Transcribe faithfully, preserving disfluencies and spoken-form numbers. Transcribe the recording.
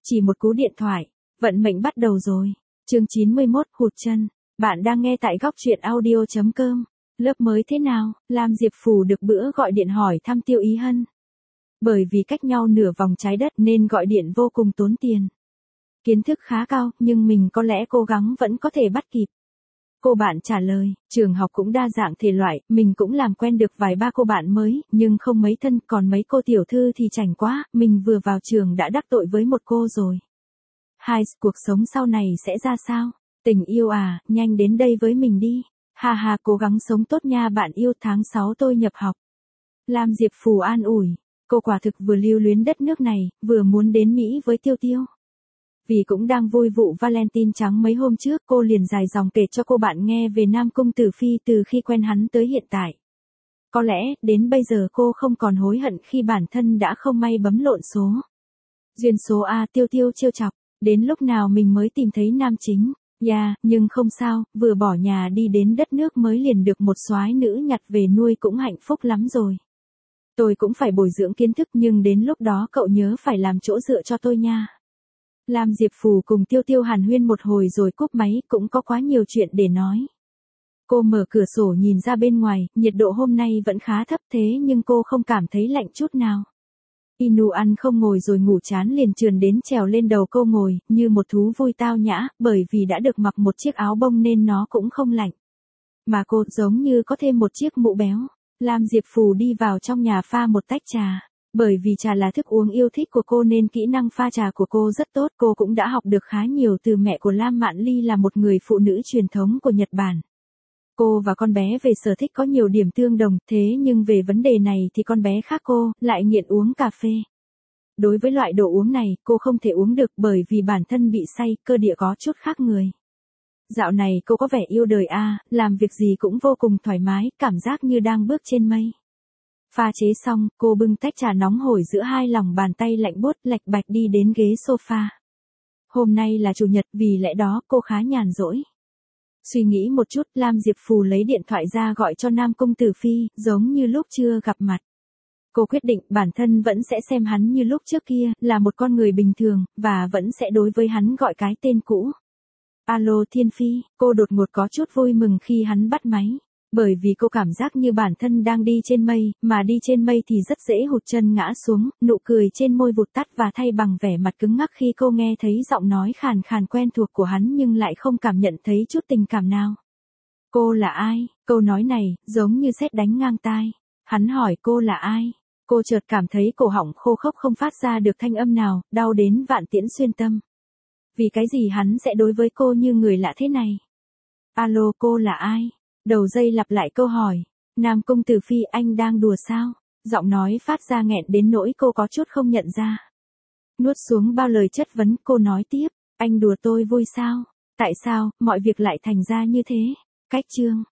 Chỉ một cú điện thoại, vận mệnh bắt đầu rồi. Chương chín mươi mốt, hụt chân. Bạn đang nghe tại góc truyện audio chấm com. Lớp mới thế nào? Lam Diệp Phù được bữa gọi điện hỏi thăm Tiêu Ý Hân. Bởi vì cách nhau nửa vòng trái đất nên gọi điện vô cùng tốn tiền. Kiến thức khá cao, nhưng mình có lẽ cố gắng vẫn có thể bắt kịp. Cô bạn trả lời, trường học cũng đa dạng thể loại, mình cũng làm quen được vài ba cô bạn mới, nhưng không mấy thân, còn mấy cô tiểu thư thì chảnh quá, mình vừa vào trường đã đắc tội với một cô rồi. Hai, cuộc sống sau này sẽ ra sao? Tình yêu à, nhanh đến đây với mình đi. Ha ha, cố gắng sống tốt nha bạn yêu, tháng sáu tôi nhập học. Lam Diệp Phù an ủi, cô quả thực vừa lưu luyến đất nước này, vừa muốn đến Mỹ với Tiêu Tiêu. Vì cũng đang vui vụ Valentine trắng mấy hôm trước, cô liền dài dòng kể cho cô bạn nghe về Nam Cung Tử Phi từ khi quen hắn tới hiện tại. Có lẽ, đến bây giờ cô không còn hối hận khi bản thân đã không may bấm lộn số. Duyên số A, Tiêu Tiêu trêu chọc, đến lúc nào mình mới tìm thấy nam chính. Yeah, nhưng không sao, vừa bỏ nhà đi đến đất nước mới liền được một soái nữ nhặt về nuôi cũng hạnh phúc lắm rồi. Tôi cũng phải bồi dưỡng kiến thức, nhưng đến lúc đó cậu nhớ phải làm chỗ dựa cho tôi nha. Lam Diệp Phù cùng Tiêu Tiêu hàn huyên một hồi rồi cúp máy, cũng có quá nhiều chuyện để nói. Cô mở cửa sổ nhìn ra bên ngoài, nhiệt độ hôm nay vẫn khá thấp thế nhưng cô không cảm thấy lạnh chút nào. Inu ăn không ngồi rồi ngủ chán liền trườn đến trèo lên đầu cô ngồi, như một thú vui tao nhã, bởi vì đã được mặc một chiếc áo bông nên nó cũng không lạnh. Mà cô giống như có thêm một chiếc mũ béo. Lam Diệp Phù đi vào trong nhà pha một tách trà. Bởi vì trà là thức uống yêu thích của cô nên kỹ năng pha trà của cô rất tốt. Cô cũng đã học được khá nhiều từ mẹ của Lam Mạn Ly là một người phụ nữ truyền thống của Nhật Bản. Cô và con bé về sở thích có nhiều điểm tương đồng, thế nhưng về vấn đề này thì con bé khác cô, lại nghiện uống cà phê. Đối với loại đồ uống này, cô không thể uống được bởi vì bản thân bị say, cơ địa có chút khác người. Dạo này cô có vẻ yêu đời a, làm việc gì cũng vô cùng thoải mái, cảm giác như đang bước trên mây. Pha chế xong, cô bưng tách trà nóng hổi giữa hai lòng bàn tay lạnh buốt lạch bạch đi đến ghế sofa. Hôm nay là chủ nhật, vì lẽ đó cô khá nhàn rỗi. Suy nghĩ một chút, Lam Diệp Phù lấy điện thoại ra gọi cho Nam Cung Tử Phi, giống như lúc chưa gặp mặt. Cô quyết định bản thân vẫn sẽ xem hắn như lúc trước kia, là một con người bình thường, và vẫn sẽ đối với hắn gọi cái tên cũ. Alo Thiên Phi, cô đột ngột có chút vui mừng khi hắn bắt máy. Bởi vì cô cảm giác như bản thân đang đi trên mây, mà đi trên mây thì rất dễ hụt chân ngã xuống, nụ cười trên môi vụt tắt và thay bằng vẻ mặt cứng ngắc khi cô nghe thấy giọng nói khàn khàn quen thuộc của hắn nhưng lại không cảm nhận thấy chút tình cảm nào. Cô là ai? Câu nói này, giống như sét đánh ngang tai. Hắn hỏi cô là ai? Cô chợt cảm thấy cổ họng khô khốc không phát ra được thanh âm nào, đau đến vạn tiễn xuyên tâm. Vì cái gì hắn sẽ đối với cô như người lạ thế này? Alo, cô là ai? Đầu dây lặp lại câu hỏi. Nam Cung Tử Phi, anh đang đùa sao? Giọng nói phát ra nghẹn đến nỗi cô có chút không nhận ra. Nuốt xuống bao lời chất vấn, cô nói tiếp. Anh đùa tôi vui sao? Tại sao, mọi việc lại thành ra như thế? Cách chương.